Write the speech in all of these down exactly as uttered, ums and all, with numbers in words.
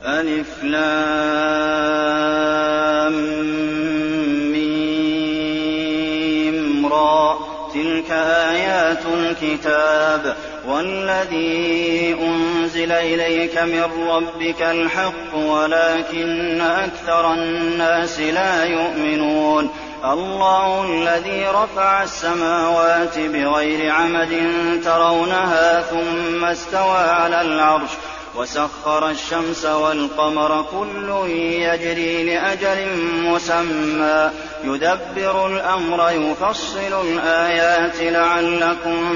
ألف لام ميم را تلك آيات الكتاب والذي أنزل إليك من ربك الحق ولكن أكثر الناس لا يؤمنون الله الذي رفع السماوات بغير عمد ترونها ثم استوى على العرش وسخر الشمس والقمر كل يجري لأجل مسمى يدبر الأمر يفصل الآيات لعلكم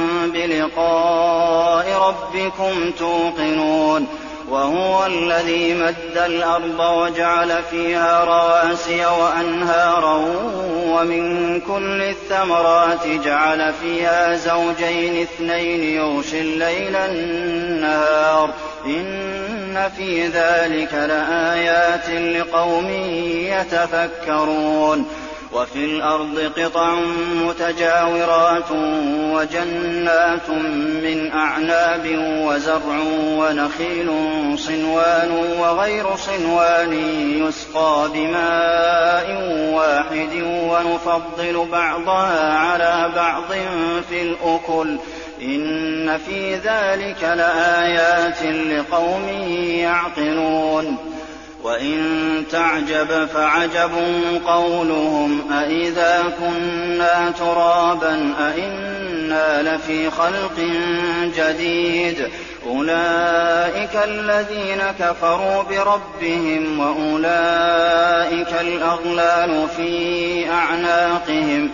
بلقاء ربكم توقنون وهو الذي مد الأرض وجعل فيها رواسي وأنهارا ومن كل الثمرات جعل فيها زوجين اثنين يغشي الليل النهار إن في ذلك لآيات لقوم يتفكرون وفي الأرض قطع متجاورات وجنات من أعناب وزرع ونخيل صنوان وغير صنوان يسقى بماء واحد ونفضل بعضها على بعض في الأكل إن في ذلك لآيات لقوم يعقلون وإن تعجب فعجب قولهم أإذا كنا ترابا أإنا لفي خلق جديد أولئك الذين كفروا بربهم وأولئك الأغلال في أعناقهم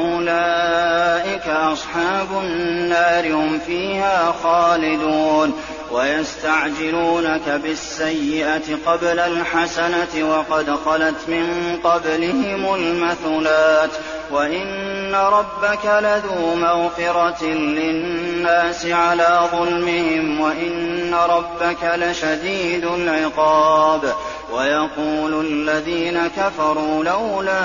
وأولئك أصحاب النار هم فيها خالدون ويستعجلونك بالسيئة قبل الحسنة وقد خلت من قبلهم المثلات وإن ربك لذو مغفرة للناس على ظلمهم وإن ربك لشديد العقاب ويقول الذين كفروا لولا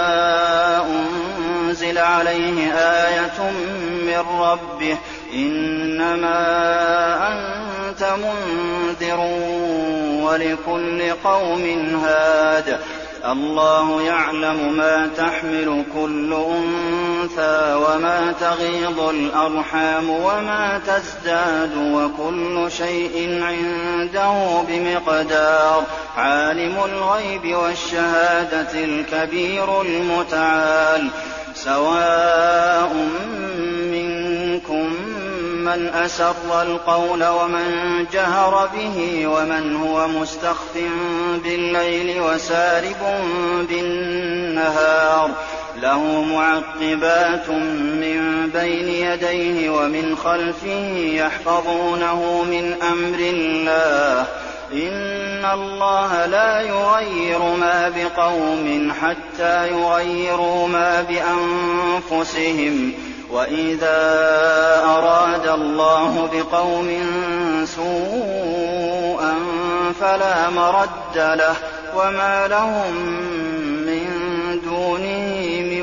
أنزل عليه آية من ربه إنما أنت منذر ولكل قوم هاد الله يعلم ما تحمل كل أنثى وما تغيض الأرحام وما تزداد وكل شيء عنده بمقدار عالم الغيب والشهادة الكبير المتعال سواء منكم من أسر القول ومن جهر به ومن هو مستخف بالليل وسارب بالنهار له معقبات من بين يديه ومن خلفه يحفظونه من أمر الله إن الله لا يغير ما بقوم حتى يغيروا ما بأنفسهم وإذا أراد الله بقوم سوءا فلا مرد له وما لهم من دونه من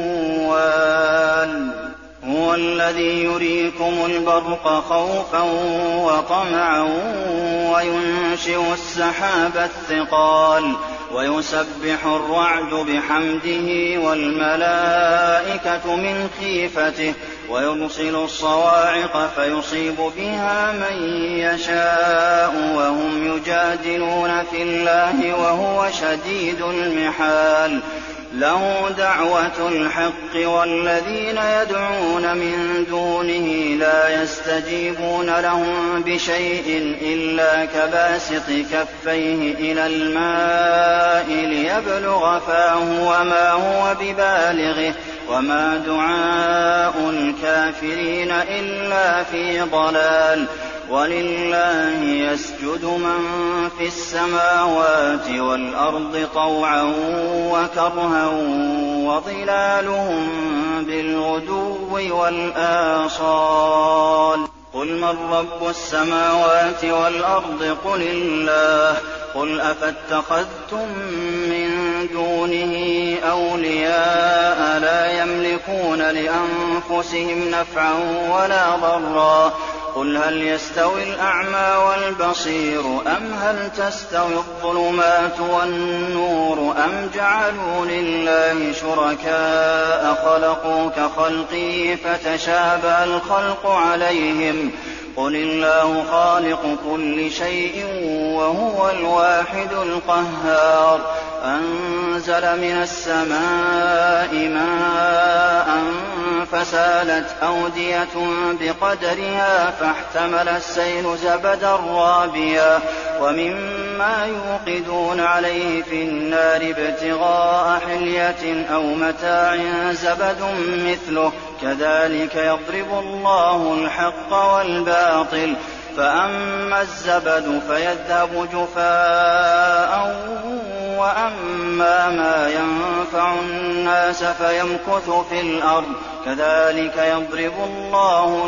وال هو الذي يريكم البرق خوفا وطمعا وينشئ السحاب الثقال ويسبح الرعد بحمده والملائكة من خيفته ويرسل الصواعق فيصيب بها من يشاء وهم يجادلون في الله وهو شديد المحال له دعوة الحق والذين يدعون من دونه لا يستجيبون لهم بشيء إلا كباسط كفيه إلى الماء ليبلغ فاه وما هو ببالغه وما دعاء الكافرين إلا في ضلال ولله يسجد من في السماوات والأرض طوعا وكرها وظلالهم بالغدو والآصال قل من رب السماوات والأرض قل الله قل أفاتخذتم من دونه أولياء لا يملكون لأنفسهم نفعا ولا ضرا قل هل يستوي الأعمى والبصير أم هل تستوي الظلمات والنور أم جعلوا لله شركاء خلقوا كخلقه فتشابه الخلق عليهم قل الله خالق كل شيء وهو الواحد القهار أنزل من السماء ماء فسالت أودية بقدرها فاحتمل السيل زبدا رابيا ومما يوقدون عليه في النار ابتغاء حلية أو متاع زبد مثله كذلك يضرب الله الحق والباطل فأما الزبد فيذهب جفاء وأما ما ينفع الناس فيمكث في الأرض كذلك يضرب الله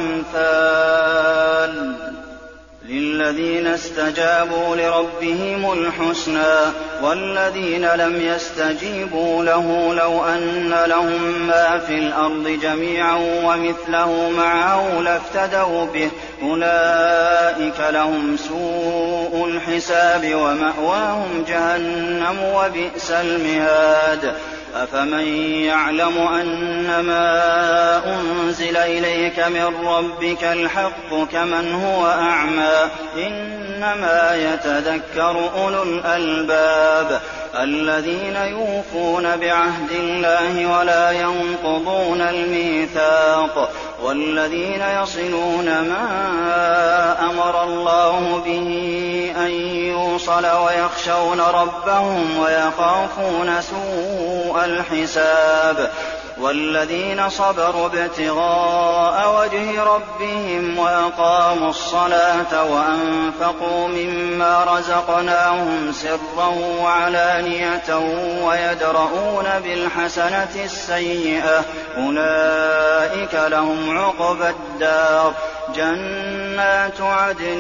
الأمثال للذين استجابوا لربهم الحسنى والذين لم يستجيبوا له لو أن لهم ما في الأرض جميعا ومثله معه لافتدوا به أولئك لهم سوء الحساب ومأواهم جهنم وبئس المهاد أفمن يعلم أنما أنزل إليك من ربك الحق كمن هو أعمى إنما يتذكر أولو الألباب الذين يوفون بعهد الله ولا ينقضون الميثاق والذين يصلون ما أمر الله به أن يوصل ويخشون ربهم ويخافون سوء الحساب والذين صبروا ابتغاء وجه ربهم وأقاموا الصلاة وأنفقوا مما رزقناهم سرا وعلانية ويدرؤون بالحسنة السيئة أولئك لهم عقبى الدار جنات عدن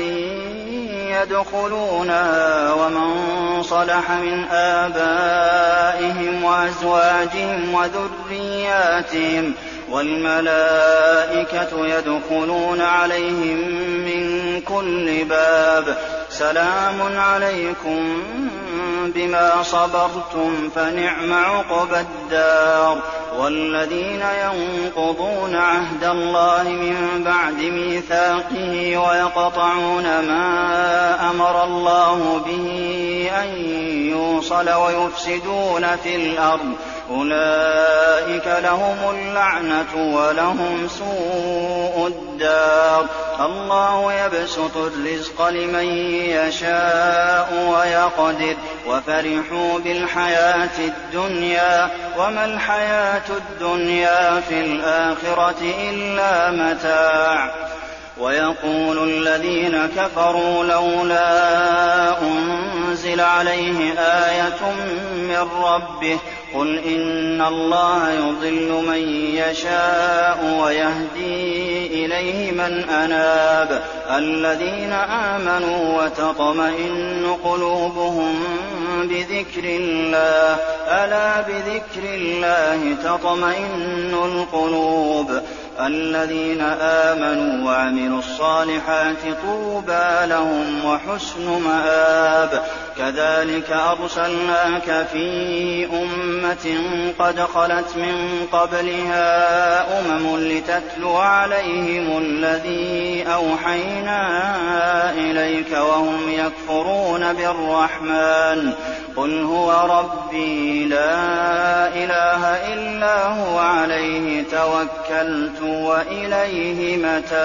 يدخلونها ومن صلح من آبائهم وأزواجهم وذرياتهم والملائكة يدخلون عليهم من كل باب سلام عليكم بما صبرتم فنعم عقبى الدار والذين ينقضون عهد الله من بعد ميثاقه ويقطعون ما أمر الله به أن يوصل ويفسدون في الأرض أولئك لهم اللعنة ولهم سوء الدار الله يبسط الرزق لمن يشاء ويقدر وفرحوا بالحياة الدنيا وما الحياة الدنيا في الآخرة إلا متاع ويقول الذين كفروا لولا أنزل عليه آية من ربه قل إن الله يضل من يشاء ويهدي إليه من أناب الذين آمنوا وتطمئن قلوبهم بذكر الله ألا بذكر الله تطمئن القلوب الذين آمنوا وعملوا الصالحات طوبى لهم وحسن مآب كذلك أرسلناك في أمة قد خلت من قبلها أمم لتتلو عليهم الذي أوحينا إليك وهم يكفرون بالرحمن قل هو ربي لا إله إلا هو عليه توكلت وإليه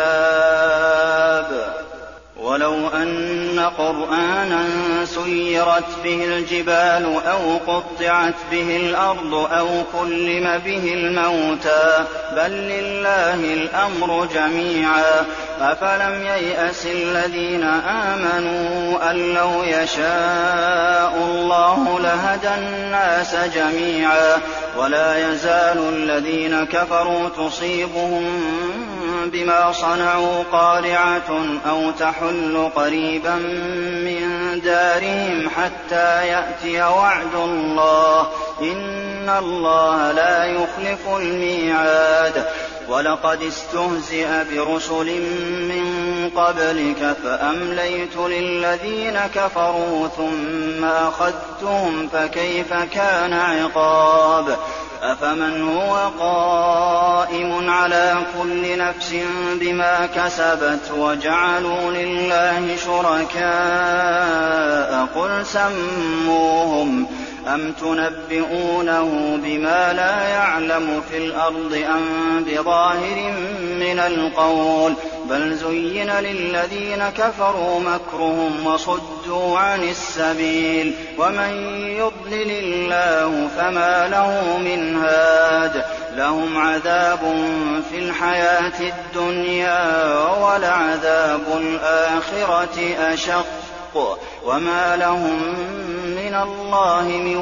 متاب ولو أن قرآنا سيرت به الجبال أو قطعت به الأرض أو كلم به الموتى بل لله الأمر جميعا أفلم ييأس الذين آمنوا أن لو يشاء الله لهدى الناس جميعا ولا يزال الذين كفروا تصيبهم بما صنعوا قارعة أو تحل قريبا من دارهم حتى يأتي وعد الله إن الله لا يخلف الميعاد وَلَقَدِ اسْتُهْزِئَ بِرُسُلٍ مِّن قَبْلِكَ فَأَمْلَيْتُ لِلَّذِينَ كَفَرُوا ثُمَّ أَخَذْتُهُمْ فَكَيْفَ كَانَ عِقَابِ أَفَمَنْ هُوَ قَائِمٌ عَلَىٰ كُلِّ نَفْسٍ بِمَا كَسَبَتْ وَجَعَلُوا لِلَّهِ شُرَكَاءَ قُلْ سَمُّوهُمْ أَمْ تُنَبِّئُونَهُ بِمَا لَا يَعْلَمُ فِي الْأَرْضِ أَم بِظَاهِرٍ مِّنَ الْقَوْلِ ۗ بَلْ زُيِّنَ لِلَّذِينَ كَفَرُوا مَكْرُهُمْ وَصُدُّوا عَنِ السَّبِيلِ ۗ وَمَن يُضْلِلِ اللَّهُ فَمَا لَهُ مِنْ هَادٍ لَّهُمْ عَذَابٌ فِي الْحَيَاةِ الدُّنْيَا وَلَعَذَابُ الْآخِرَةِ أَشَقُّ وَمَا لَهُم مِّنَ اللَّهِ مِن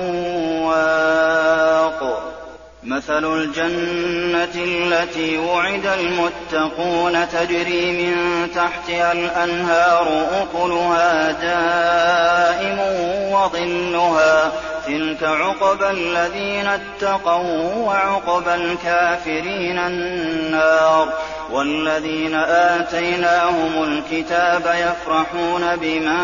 وَاقٍ مَثَلُ الْجَنَّةِ الَّتِي وُعِدَ الْمُتَّقُونَ تَجْرِي مِن تَحْتِهَا الْأَنْهَارُ أُكُلُهَا دَائِمٌ وَظِلُّهَا ۚ تِلْكَ عُقْبَى الَّذِينَ اتَّقَوا ۖ وَّعُقْبَى الْكَافِرِينَ النَّارُ وَالَّذِينَ آتَيْنَاهُمُ الْكِتَابَ يَفْرَحُونَ بِمَا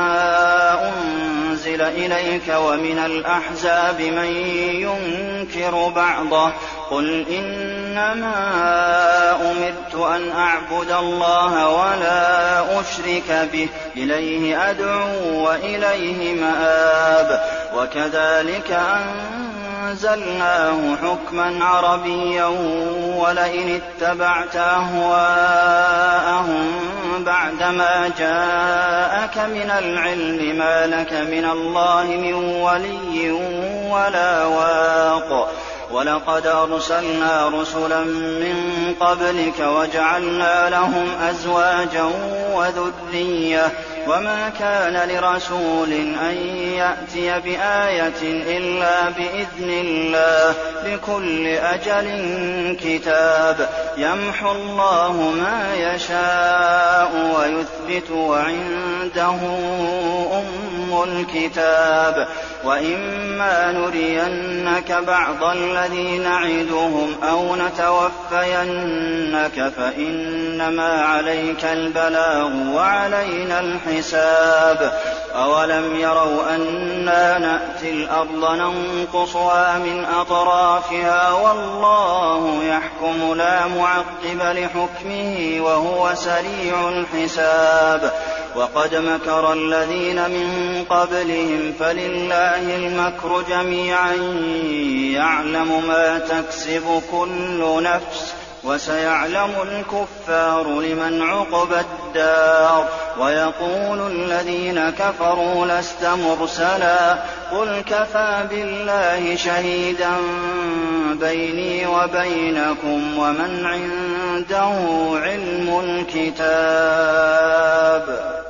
أُنزِلَ إِلَيْكَ وَمِنَ الْأَحْزَابِ مَن يُنكِرُ بَعْضَهُ ۚ قُلْ إِنَّمَا أُمِرْتُ أَنْ أَعْبُدَ اللَّهَ وَلَا أُشْرِكَ بِهِ ۚ إِلَيْهِ أَدْعُو وَإِلَيْهِ مَآبِ وَكَذَٰلِكَ أَنزَلْنَاهُ حُكْمًا عَرَبِيًّا ۚ وَلَئِنِ اتَّبَعْتَ أَهْوَاءَهُم بَعْدَمَا جَاءَكَ مِنَ الْعِلْمِ مَا لَكَ مِنَ اللَّهِ مِن وَلِيٍّ وَلَا وَاقٍ وَلَقَدْ أَرْسَلْنَا رُسُلًا مِّن قَبْلِكَ وَجَعَلْنَا لَهُمْ أَزْوَاجًا وَذُرِّيَّةً ۚ وَمَا كَانَ لِرَسُولٍ أَن يَأْتِيَ بِآيَةٍ إِلَّا بِإِذْنِ اللَّهِ ۗ لِكُلِّ أَجَلٍ كِتَابٌ يَمْحُو اللَّهُ مَا يَشَاءُ وَيُثْبِتُ ۖ وَعِندَهُ أُمُّ الْكِتَابِ وَإِمَّا نُرِيَنَّكَ بَعْضَ الَّذِي نَعِدُهُمْ أَوْ نَتَوَفَّيَنَّكَ فَإِنَّمَا عَلَيْكَ الْبَلَاغُ وَعَلَيْنَا الْحِسَابُ أَوَلَمْ يَرَوْا أَنَّا نَأْتِي الْأَرْضَ نَنقُصُهَا مِنْ أَطْرَافِهَا وَاللَّهُ يَحْكُمُ لَا مُعَقِّبَ لِحُكْمِهِ وَهُوَ سَرِيعُ الْحِسَابِ وَقَدْ مَكَرَ الَّذِينَ مِن قَبْلِهِمْ فَلِلَّهِ الْمَكْرُ جَمِيعًا يَعْلَمُ مَا تَكْسِبُ كُلُّ نَفْسٍ ۗ وَسَيَعْلَمُ الْكُفَّارُ لِمَنْ عُقْبَى الدَّارِ وَيَقُولُ الَّذِينَ كَفَرُوا لَسْتَ مُرْسَلًا ۚ قُلْ كَفَىٰ بِاللَّهِ شَهِيدًا بَيْنِي وَبَيْنَكُمْ وَمَنْ عِندَهُ عِلْمُ الْكِتَابِ.